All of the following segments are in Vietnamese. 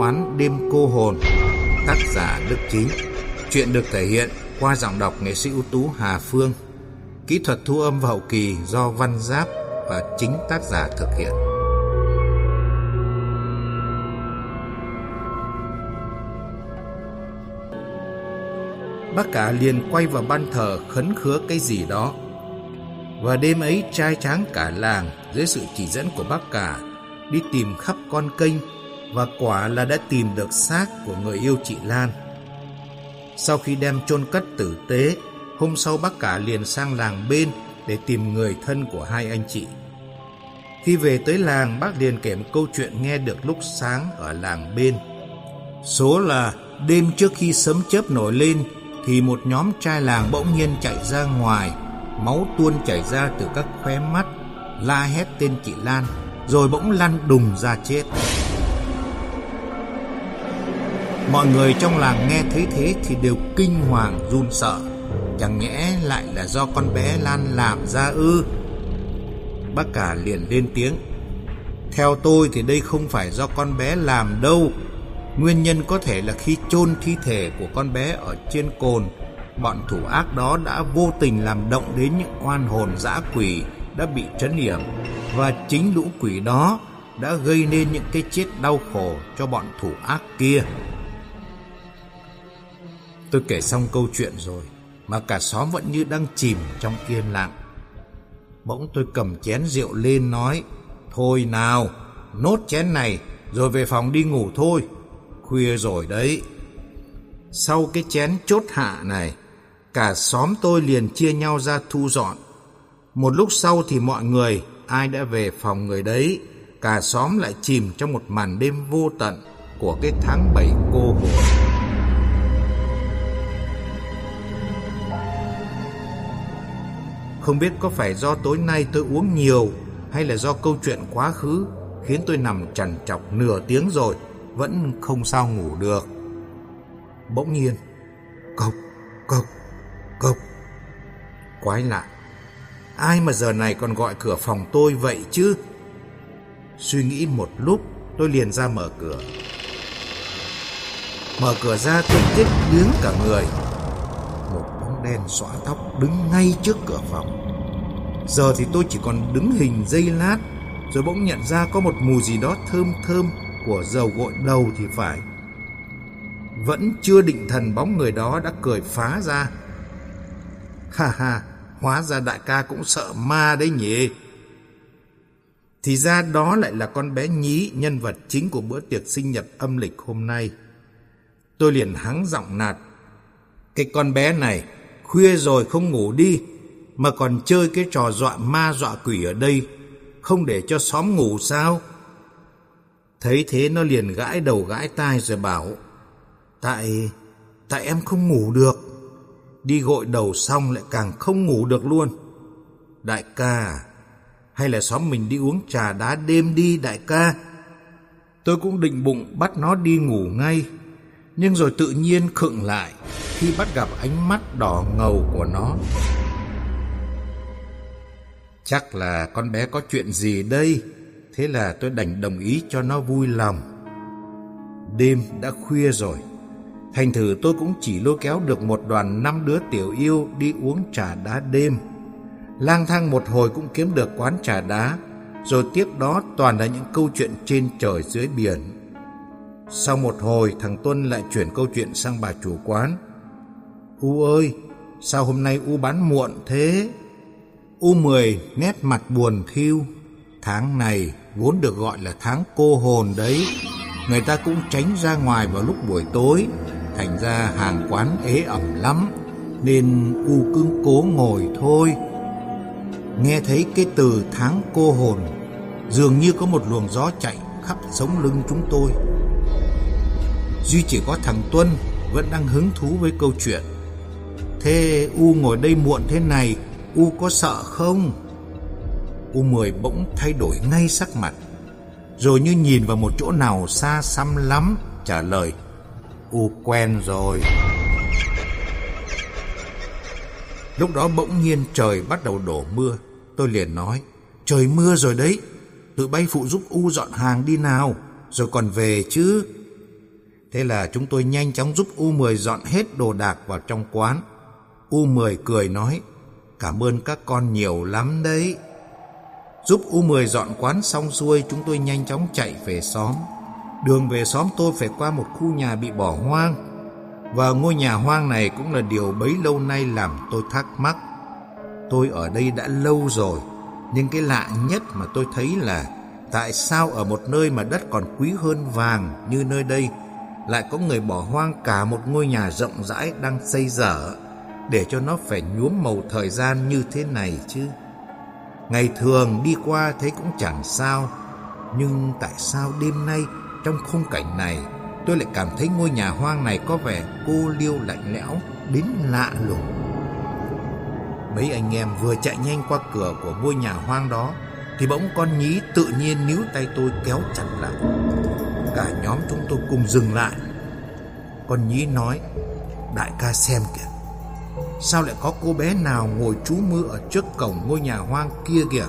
Quán Đêm Cô Hồn, tác giả Đức Chính. Chuyện được thể hiện qua giọng đọc nghệ sĩ ưu tú Hà Phương. Kỹ thuật thu âm và hậu kỳ do Văn Giáp và chính tác giả thực hiện. Bác cả liền quay vào ban thờ khấn khứa cái gì đó. Và đêm ấy trai tráng cả làng dưới sự chỉ dẫn của bác cả đi tìm khắp con kênh, và quả là đã tìm được xác của người yêu chị Lan. Sau khi đem chôn cất tử tế, hôm sau bác cả liền sang làng bên để tìm người thân của hai anh chị. Khi về tới làng, bác liền kể một câu chuyện nghe được lúc sáng ở làng bên. Số là đêm trước khi sấm chớp nổi lên thì một nhóm trai làng bỗng nhiên chạy ra ngoài, máu tuôn chảy ra từ các khóe mắt, la hét tên chị Lan, rồi bỗng lăn đùng ra chết. Mọi người trong làng nghe thấy thế thì đều kinh hoàng run sợ. Chẳng nhẽ lại là do con bé Lan làm ra ư? Bác cả liền lên tiếng: theo tôi thì đây không phải do con bé làm đâu. Nguyên nhân có thể là khi chôn thi thể của con bé ở trên cồn, bọn thủ ác đó đã vô tình làm động đến những oan hồn dã quỷ đã bị trấn yểm, và chính lũ quỷ đó đã gây nên những cái chết đau khổ cho bọn thủ ác kia. Tôi kể xong câu chuyện rồi mà cả xóm vẫn như đang chìm trong yên lặng. Bỗng tôi cầm chén rượu lên nói: thôi nào, nốt chén này rồi về phòng đi ngủ thôi, khuya rồi đấy. Sau cái chén chốt hạ này, cả xóm tôi liền chia nhau ra thu dọn. Một lúc sau thì mọi người ai đã về phòng người đấy. Cả xóm lại chìm trong một màn đêm vô tận của cái tháng 7 cô hồn. Không biết có phải do tối nay tôi uống nhiều hay là do câu chuyện quá khứ khiến tôi nằm trằn trọc nửa tiếng rồi vẫn không sao ngủ được. Bỗng nhiên cộc cộc cộc. Quái lạ, ai mà giờ này còn gọi cửa phòng tôi vậy chứ? Suy nghĩ một lúc, tôi liền ra mở cửa. Mở cửa ra tôi chết đứng cả người. Một bóng đen xõa tóc đứng ngay trước cửa phòng. Giờ thì tôi chỉ còn đứng hình giây lát, rồi bỗng nhận ra có một mùi gì đó thơm thơm của dầu gội đầu thì phải. Vẫn chưa định thần, bóng người đó đã cười phá ra: ha ha, hóa ra đại ca cũng sợ ma đấy nhỉ. Thì ra đó lại là con bé Nhí, nhân vật chính của bữa tiệc sinh nhật âm lịch hôm nay. Tôi liền hắng giọng nạt: cái con bé này khuya rồi không ngủ đi mà còn chơi cái trò dọa ma dọa quỷ ở đây, không để cho xóm ngủ sao? Thấy thế nó liền gãi đầu gãi tai rồi bảo: Tại em không ngủ được. Đi gội đầu xong lại càng không ngủ được luôn. Đại ca, hay là xóm mình đi uống trà đá đêm đi đại ca. Tôi cũng định bụng bắt nó đi ngủ ngay, nhưng rồi tự nhiên khựng lại khi bắt gặp ánh mắt đỏ ngầu của nó. Chắc là con bé có chuyện gì đây. Thế là tôi đành đồng ý cho nó vui lòng. Đêm đã khuya rồi, thành thử tôi cũng chỉ lôi kéo được một đoàn 5 đứa tiểu yêu đi uống trà đá đêm. Lang thang một hồi cũng kiếm được quán trà đá, rồi tiếp đó toàn là những câu chuyện trên trời dưới biển. Sau một hồi, thằng Tuân lại chuyển câu chuyện sang bà chủ quán: U ơi, sao hôm nay U bán muộn thế? U 10 nét mặt buồn thiu. Tháng này vốn được gọi là tháng cô hồn đấy, người ta cũng tránh ra ngoài vào lúc buổi tối, thành ra hàng quán ế ẩm lắm, nên U cứ cố ngồi thôi. Nghe thấy cái từ tháng cô hồn, dường như có một luồng gió chạy khắp sống lưng chúng tôi. Duy chỉ có thằng Tuân vẫn đang hứng thú với câu chuyện. Thế U ngồi đây muộn thế này, U có sợ không? U 10 bỗng thay đổi ngay sắc mặt, rồi như nhìn vào một chỗ nào xa xăm lắm, trả lời: U quen rồi. Lúc đó bỗng nhiên trời bắt đầu đổ mưa. Tôi liền nói: trời mưa rồi đấy, tụi bay phụ giúp U dọn hàng đi nào, rồi còn về chứ. Thế là chúng tôi nhanh chóng giúp U10 dọn hết đồ đạc vào trong quán. U10 cười nói, cảm ơn các con nhiều lắm đấy. Giúp U10 dọn quán xong xuôi, chúng tôi nhanh chóng chạy về xóm. Đường về xóm tôi phải qua một khu nhà bị bỏ hoang. Và ngôi nhà hoang này cũng là điều bấy lâu nay làm tôi thắc mắc. Tôi ở đây đã lâu rồi, nhưng cái lạ nhất mà tôi thấy là tại sao ở một nơi mà đất còn quý hơn vàng như nơi đây lại có người bỏ hoang cả một ngôi nhà rộng rãi đang xây dở để cho nó phải nhuốm màu thời gian như thế này chứ. Ngày thường đi qua thấy cũng chẳng sao, nhưng tại sao đêm nay trong khung cảnh này tôi lại cảm thấy ngôi nhà hoang này có vẻ cô liêu lạnh lẽo đến lạ lùng. Mấy anh em vừa chạy nhanh qua cửa của ngôi nhà hoang đó thì bỗng con nhí tự nhiên níu tay tôi kéo chặt lại. Cả nhóm chúng tôi cùng dừng lại. Con nhí nói, đại ca xem kìa, sao lại có cô bé nào ngồi trú mưa ở trước cổng ngôi nhà hoang kia kìa.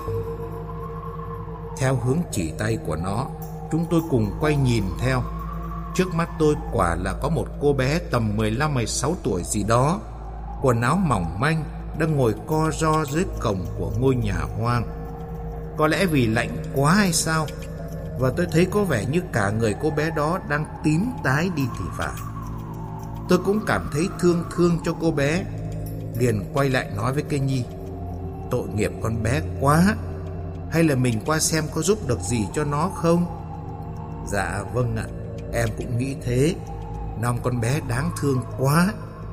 Theo hướng chỉ tay của nó, chúng tôi cùng quay nhìn theo. Trước mắt tôi quả là có một cô bé tầm 15-16 tuổi gì đó, quần áo mỏng manh, đang ngồi co ro dưới cổng của ngôi nhà hoang. Có lẽ vì lạnh quá hay sao, và tôi thấy có vẻ như cả người cô bé đó đang tím tái đi thì phải. Tôi cũng cảm thấy thương cho cô bé, liền quay lại nói với cây Nhi, tội nghiệp con bé quá, hay là mình qua xem có giúp được gì cho nó không? Dạ vâng ạ, em cũng nghĩ thế, năm con bé đáng thương quá.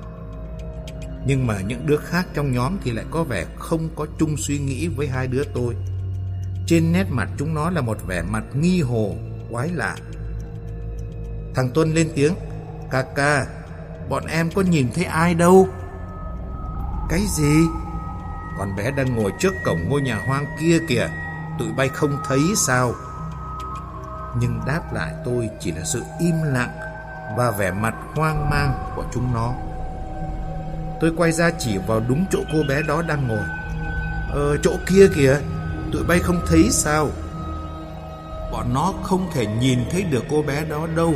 Nhưng mà những đứa khác trong nhóm thì lại có vẻ không có chung suy nghĩ với hai đứa tôi. Trên nét mặt chúng nó là một vẻ mặt nghi hồ, quái lạ. Thằng Tuân lên tiếng, ca, bọn em có nhìn thấy ai đâu. Cái gì? Con bé đang ngồi trước cổng ngôi nhà hoang kia kìa, tụi bay không thấy sao? Nhưng đáp lại tôi chỉ là sự im lặng và vẻ mặt hoang mang của chúng nó. Tôi quay ra chỉ vào đúng chỗ cô bé đó đang ngồi. Chỗ kia kìa, tụi bay không thấy sao? Bọn nó không thể nhìn thấy được cô bé đó đâu.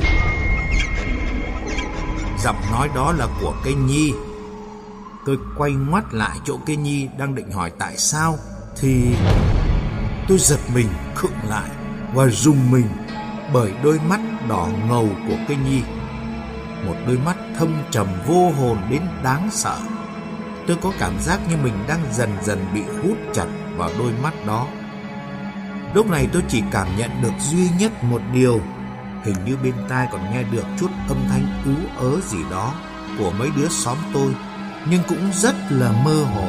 Giọng nói đó là của cây Nhi. Tôi quay ngoắt lại chỗ cây Nhi đang định hỏi tại sao thì tôi giật mình khựng lại và rùng mình bởi đôi mắt đỏ ngầu của cây Nhi. Một đôi mắt thâm trầm vô hồn đến đáng sợ. Tôi có cảm giác như mình đang dần dần bị hút chặt vào đôi mắt đó. Lúc này tôi chỉ cảm nhận được duy nhất một điều. Hình như bên tai còn nghe được chút âm thanh ú ớ gì đó của mấy đứa xóm tôi, nhưng cũng rất là mơ hồ.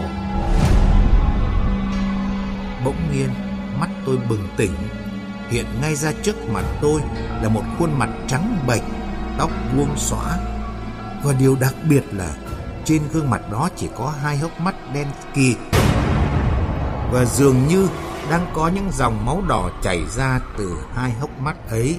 Bỗng nhiên mắt tôi bừng tỉnh. Hiện ngay ra trước mặt tôi là một khuôn mặt trắng bệch, tóc buông xõa. Và điều đặc biệt là trên gương mặt đó chỉ có hai hốc mắt đen kịt, và dường như đang có những dòng máu đỏ chảy ra từ hai hốc mắt ấy.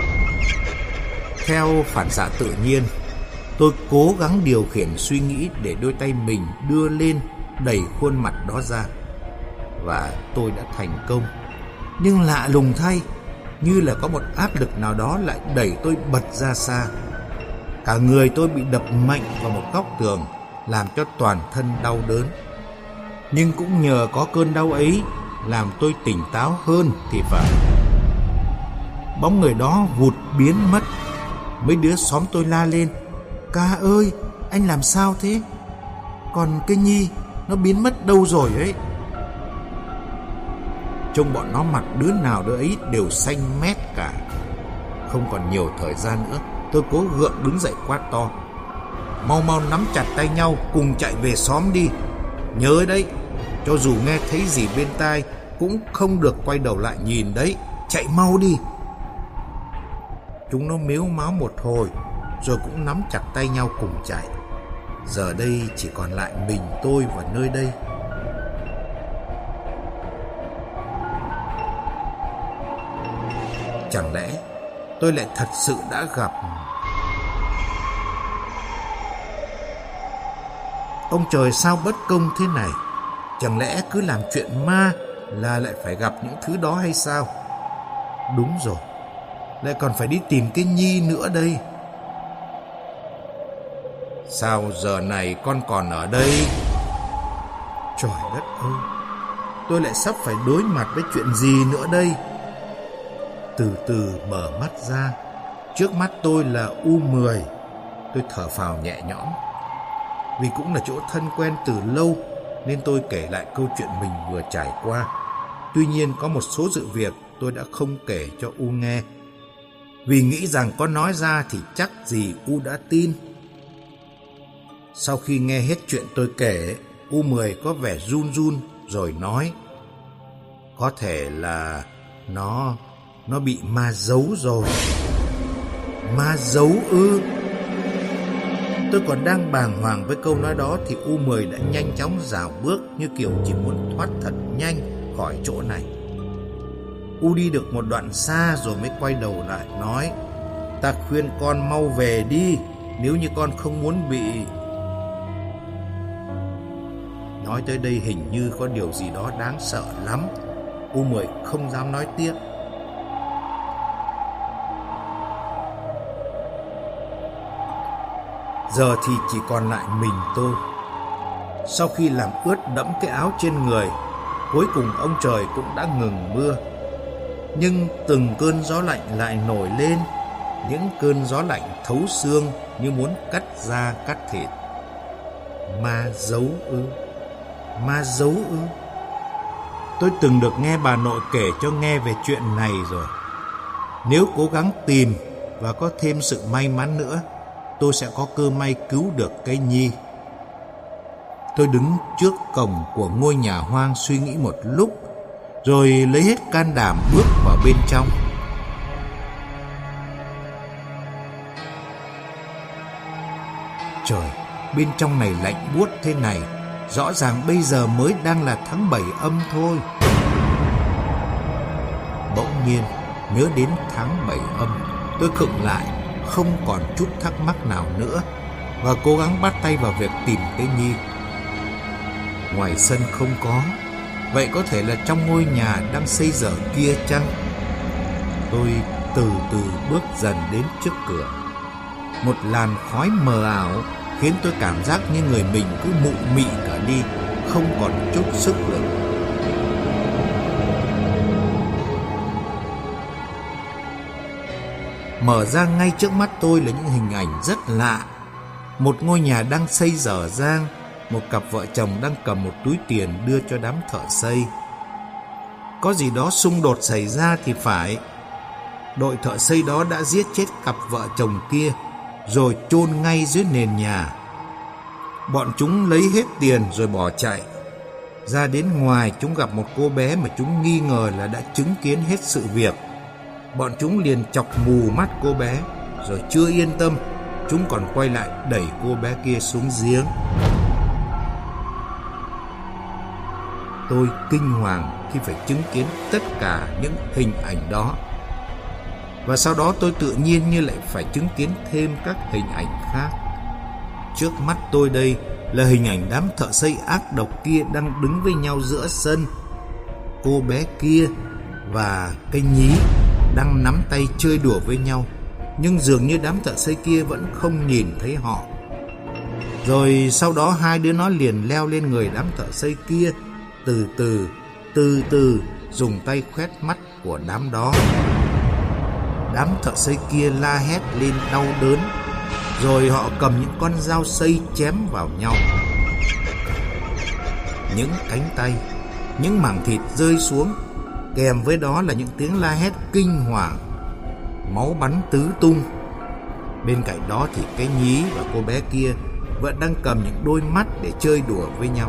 Theo phản xạ tự nhiên, tôi cố gắng điều khiển suy nghĩ để đôi tay mình đưa lên đẩy khuôn mặt đó ra. Và tôi đã thành công. Nhưng lạ lùng thay, như là có một áp lực nào đó lại đẩy tôi bật ra xa. Cả người tôi bị đập mạnh vào một góc tường, làm cho toàn thân đau đớn. Nhưng cũng nhờ có cơn đau ấy làm tôi tỉnh táo hơn thì phải. Bóng người đó vụt biến mất. Mấy đứa xóm tôi la lên, ca ơi, anh làm sao thế? Còn cái Nhi, nó biến mất đâu rồi ấy? Trông bọn nó mặt đứa nào đứa ấy đều xanh mét cả. Không còn nhiều thời gian nữa, tôi cố gượng đứng dậy quát to, mau nắm chặt tay nhau cùng chạy về xóm đi. Nhớ đấy, cho dù nghe thấy gì bên tai cũng không được quay đầu lại nhìn đấy. Chạy mau đi. Chúng nó mếu máo một hồi rồi cũng nắm chặt tay nhau cùng chạy. Giờ đây chỉ còn lại mình tôi và nơi đây. Chẳng lẽ tôi lại thật sự đã gặp ông trời sao bất công thế này? Chẳng lẽ cứ làm chuyện ma là lại phải gặp những thứ đó hay sao? Đúng rồi, lại còn phải đi tìm cái Nhi nữa đây. Sao giờ này con còn ở đây? Trời đất ơi, tôi lại sắp phải đối mặt với chuyện gì nữa đây? Từ từ mở mắt ra, trước mắt tôi là U10. Tôi thở phào nhẹ nhõm. Vì cũng là chỗ thân quen từ lâu nên tôi kể lại câu chuyện mình vừa trải qua. Tuy nhiên có một số sự việc tôi đã không kể cho U nghe, vì nghĩ rằng có nói ra thì chắc gì U đã tin. Sau khi nghe hết chuyện tôi kể, U10 có vẻ run run rồi nói: có thể là nó bị ma giấu rồi. Ma giấu ư? Tôi còn đang bàng hoàng với câu nói đó thì U10 đã nhanh chóng rảo bước như kiểu chỉ muốn thoát thật nhanh khỏi chỗ này. U đi được một đoạn xa rồi mới quay đầu lại nói: ta khuyên con mau về đi, nếu như con không muốn bị... Nói tới đây hình như có điều gì đó đáng sợ lắm. U10 không dám nói tiếp. Giờ thì chỉ còn lại mình tôi. Sau khi làm ướt đẫm cái áo trên người, cuối cùng ông trời cũng đã ngừng mưa. Nhưng từng cơn gió lạnh lại nổi lên, những cơn gió lạnh thấu xương như muốn cắt da cắt thịt. Ma giấu ư? Ma giấu ư? Tôi từng được nghe bà nội kể cho nghe về chuyện này rồi. Nếu cố gắng tìm và có thêm sự may mắn nữa, tôi sẽ có cơ may cứu được cây Nhi. Tôi đứng trước cổng của ngôi nhà hoang suy nghĩ một lúc, rồi lấy hết can đảm bước vào bên trong. Trời, bên trong này lạnh buốt thế này, rõ ràng bây giờ mới đang là tháng 7 âm thôi. Bỗng nhiên nhớ đến tháng 7 âm, tôi khựng lại, không còn chút thắc mắc nào nữa, và cố gắng bắt tay vào việc tìm cây Nhi. Ngoài sân không có, vậy có thể là trong ngôi nhà đang xây dở kia chăng? Tôi từ từ bước dần đến trước cửa. Một làn khói mờ ảo khiến tôi cảm giác như người mình cứ mụ mị cả đi, không còn chút sức lực. Mở ra ngay trước mắt tôi là những hình ảnh rất lạ. Một ngôi nhà đang xây dở dang, một cặp vợ chồng đang cầm một túi tiền đưa cho đám thợ xây. Có gì đó xung đột xảy ra thì phải. Đội thợ xây đó đã giết chết cặp vợ chồng kia rồi chôn ngay dưới nền nhà. Bọn chúng lấy hết tiền rồi bỏ chạy. Ra đến ngoài, chúng gặp một cô bé mà chúng nghi ngờ là đã chứng kiến hết sự việc. Bọn chúng liền chọc mù mắt cô bé, rồi chưa yên tâm, chúng còn quay lại đẩy cô bé kia xuống giếng. Tôi kinh hoàng khi phải chứng kiến tất cả những hình ảnh đó. Và sau đó tôi tự nhiên như lại phải chứng kiến thêm các hình ảnh khác. Trước mắt tôi đây là hình ảnh đám thợ xây ác độc kia đang đứng với nhau giữa sân. Cô bé kia và cây Nhí đang nắm tay chơi đùa với nhau, nhưng dường như đám thợ xây kia vẫn không nhìn thấy họ. Rồi sau đó hai đứa nó liền leo lên người đám thợ xây kia, từ từ dùng tay khoét mắt của đám đó. Đám thợ xây kia la hét lên đau đớn, rồi họ cầm những con dao xây chém vào nhau. Những cánh tay, những mảng thịt rơi xuống, kèm với đó là những tiếng la hét kinh hoàng. Máu bắn tứ tung. Bên cạnh đó thì cái Nhí và cô bé kia vẫn đang cầm những đôi mắt để chơi đùa với nhau.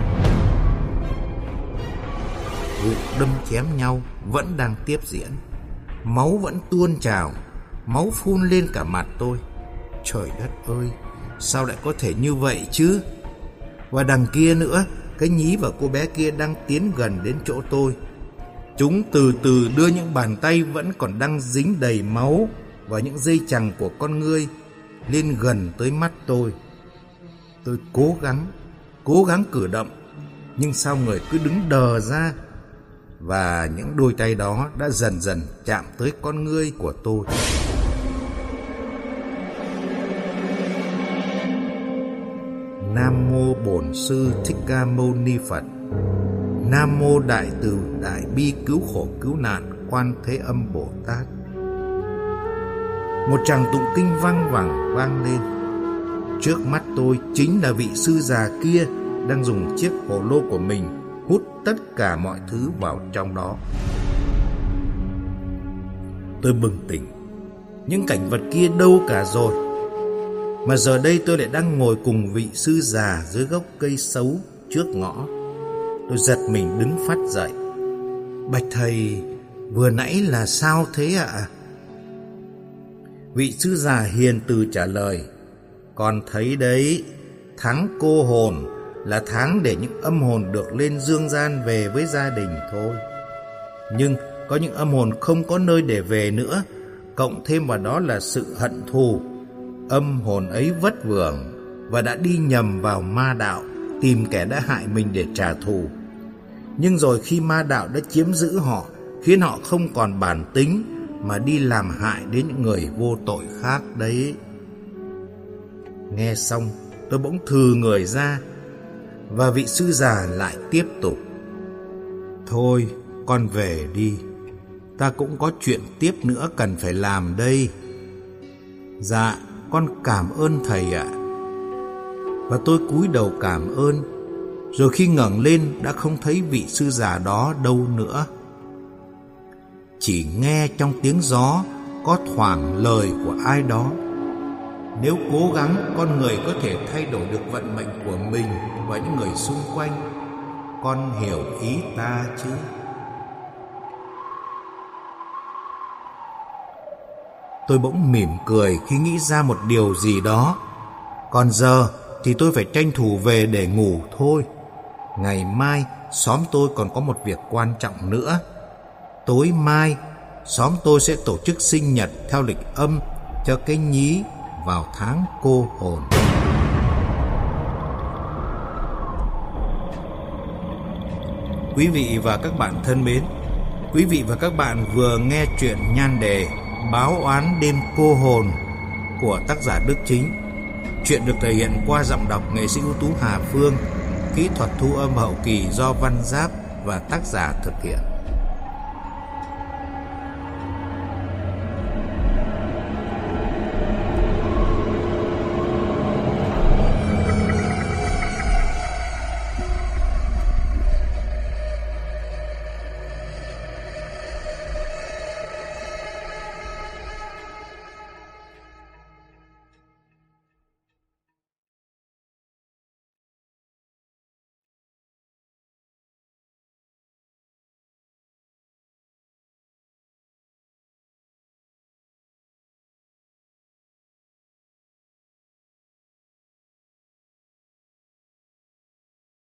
Vụ đâm chém nhau vẫn đang tiếp diễn. Máu vẫn tuôn trào, máu phun lên cả mặt tôi. Trời đất ơi, sao lại có thể như vậy chứ? Và đằng kia nữa, cái Nhí và cô bé kia đang tiến gần đến chỗ tôi. Chúng từ từ đưa những bàn tay vẫn còn đang dính đầy máu và những dây chằng của con ngươi lên gần tới mắt tôi. Tôi cố gắng cử động, nhưng sao người cứ đứng đờ ra, và những đôi tay đó đã dần dần chạm tới con ngươi của tôi. Bổn Sư Thích Ca Mâu Ni Phật. Nam mô Đại Từ Đại Bi Cứu Khổ Cứu Nạn Quan Thế Âm Bồ Tát. Một tràng tụng kinh vang vẳng vang lên. Trước mắt tôi chính là vị sư già kia đang dùng chiếc hồ lô của mình hút tất cả mọi thứ vào trong đó. Tôi bừng tỉnh. Những cảnh vật kia đâu cả rồi? Mà giờ đây tôi lại đang ngồi cùng vị sư già dưới gốc cây sấu trước ngõ. Tôi giật mình đứng phắt dậy. Bạch thầy, vừa nãy là sao thế ạ? Vị sư già hiền từ trả lời: Con thấy đấy, tháng cô hồn là tháng để những âm hồn được lên dương gian về với gia đình thôi. Nhưng có những âm hồn không có nơi để về nữa, cộng thêm vào đó là sự hận thù. Âm hồn ấy vất vưởng và đã đi nhầm vào ma đạo, tìm kẻ đã hại mình để trả thù. Nhưng rồi khi ma đạo đã chiếm giữ họ, khiến họ không còn bản tính mà đi làm hại đến những người vô tội khác đấy. Nghe xong, tôi bỗng thừ người ra, và vị sư già lại tiếp tục: Thôi, con về đi. Ta cũng có chuyện tiếp nữa cần phải làm đây. Dạ, con cảm ơn thầy ạ. Và tôi cúi đầu cảm ơn. Rồi khi ngẩng lên đã không thấy vị sư già đó đâu nữa. Chỉ nghe trong tiếng gió có thoảng lời của ai đó: Nếu cố gắng, con người có thể thay đổi được vận mệnh của mình và những người xung quanh. Con hiểu ý ta chứ? Tôi bỗng mỉm cười khi nghĩ ra một điều gì đó. Còn giờ thì tôi phải tranh thủ về để ngủ thôi. Ngày mai xóm tôi còn có một việc quan trọng nữa. Tối mai xóm tôi sẽ tổ chức sinh nhật theo lịch âm cho cái nhí vào tháng cô hồn. Quý vị và các bạn thân mến, quý vị và các bạn vừa nghe truyện nhan đề Báo oán đêm cô hồn của tác giả Đức Chính. Truyện được thể hiện qua giọng đọc nghệ sĩ ưu tú Hà Phương, kỹ thuật thu âm hậu kỳ do Văn Giáp và tác giả thực hiện.